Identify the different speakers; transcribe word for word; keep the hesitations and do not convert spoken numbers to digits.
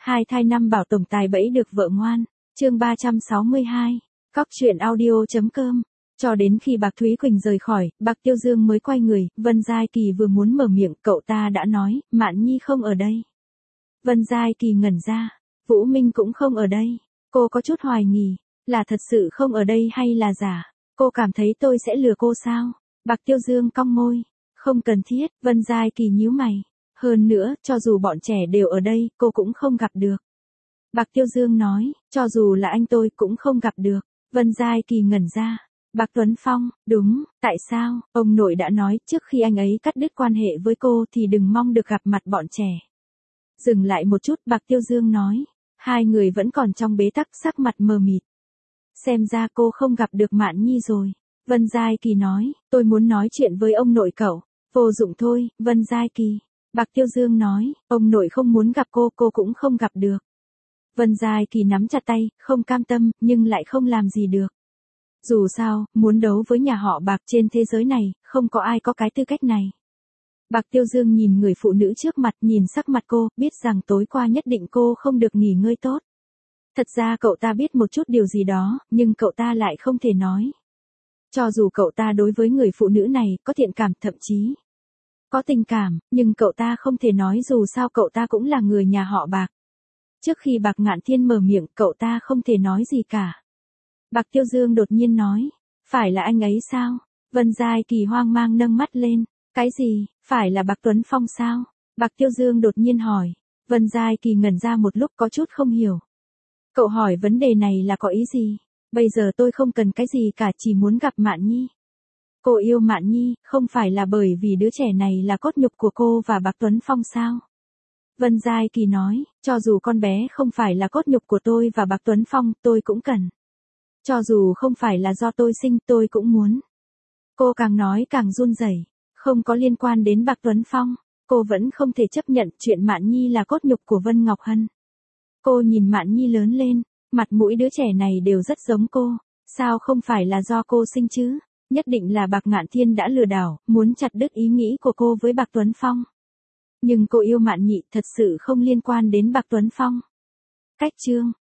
Speaker 1: Hai thai năm bảo tổng tài bẫy được vợ ngoan. Chương ba trăm sáu mươi hai. Cóc truyện audio.com. Cho đến khi Bạc Thúy Quỳnh rời khỏi, Bạc Tiêu Dương mới quay người, Vân Giai Kỳ vừa muốn mở miệng, cậu ta đã nói, Mạn Nhi không ở đây. Vân Giai Kỳ ngẩn ra, Vũ Minh cũng không ở đây. Cô có chút hoài nghi, là thật sự không ở đây hay là giả? Cô cảm thấy tôi sẽ lừa cô sao? Bạc Tiêu Dương cong môi, không cần thiết. Vân Giai Kỳ nhíu mày. Hơn nữa, cho dù bọn trẻ đều ở đây, cô cũng không gặp được. Bạc Tiêu Dương nói, cho dù là anh tôi cũng không gặp được. Vân Giai Kỳ ngẩn ra. Bạc Tuấn Phong, đúng, tại sao? Ông nội đã nói trước khi anh ấy cắt đứt quan hệ với cô thì đừng mong được gặp mặt bọn trẻ. Dừng lại một chút, Bạc Tiêu Dương nói, hai người vẫn còn trong bế tắc, sắc mặt mờ mịt. Xem ra cô không gặp được Mạn Nhi rồi. Vân Giai Kỳ nói, tôi muốn nói chuyện với ông nội cậu. Vô dụng thôi, Vân Giai Kỳ. Bạc Tiêu Dương nói, ông nội không muốn gặp cô, cô cũng không gặp được. Vân Giai Kỳ nắm chặt tay, không cam tâm, nhưng lại không làm gì được. Dù sao, muốn đấu với nhà họ Bạc trên thế giới này, không có ai có cái tư cách này. Bạc Tiêu Dương nhìn người phụ nữ trước mặt, nhìn sắc mặt cô, biết rằng tối qua nhất định cô không được nghỉ ngơi tốt. Thật ra cậu ta biết một chút điều gì đó, nhưng cậu ta lại không thể nói. Cho dù cậu ta đối với người phụ nữ này có thiện cảm, thậm chí có tình cảm, nhưng cậu ta không thể nói dù sao cậu ta cũng là người nhà họ Bạc. Trước khi Bạc Ngạn Thiên mở miệng, cậu ta không thể nói gì cả. Bạc Tiêu Dương đột nhiên nói, phải là anh ấy sao? Vân Giai Kỳ hoang mang nâng mắt lên, cái gì, phải là Bạc Tuấn Phong sao? Bạc Tiêu Dương đột nhiên hỏi. Vân Giai Kỳ ngẩn ra một lúc có chút không hiểu. Cậu hỏi vấn đề này là có ý gì? Bây giờ tôi không cần cái gì cả, chỉ muốn gặp Mạn Nhi. Cô yêu Mạn Nhi, không phải là bởi vì đứa trẻ này là cốt nhục của cô và Bạc Tuấn Phong sao? Vân Giai Kỳ nói, cho dù con bé không phải là cốt nhục của tôi và Bạc Tuấn Phong, tôi cũng cần. Cho dù không phải là do tôi sinh, tôi cũng muốn. Cô càng nói càng run rẩy, không có liên quan đến Bạc Tuấn Phong, cô vẫn không thể chấp nhận chuyện Mạn Nhi là cốt nhục của Vân Ngọc Hân. Cô nhìn Mạn Nhi lớn lên, mặt mũi đứa trẻ này đều rất giống cô, sao không phải là do cô sinh chứ? Nhất định là Bạc Ngạn Thiên đã lừa đảo, muốn chặt đứt ý nghĩ của cô với Bạc Tuấn Phong. Nhưng cô yêu Mạn Nhị thật sự không liên quan đến Bạc Tuấn Phong. Cách chương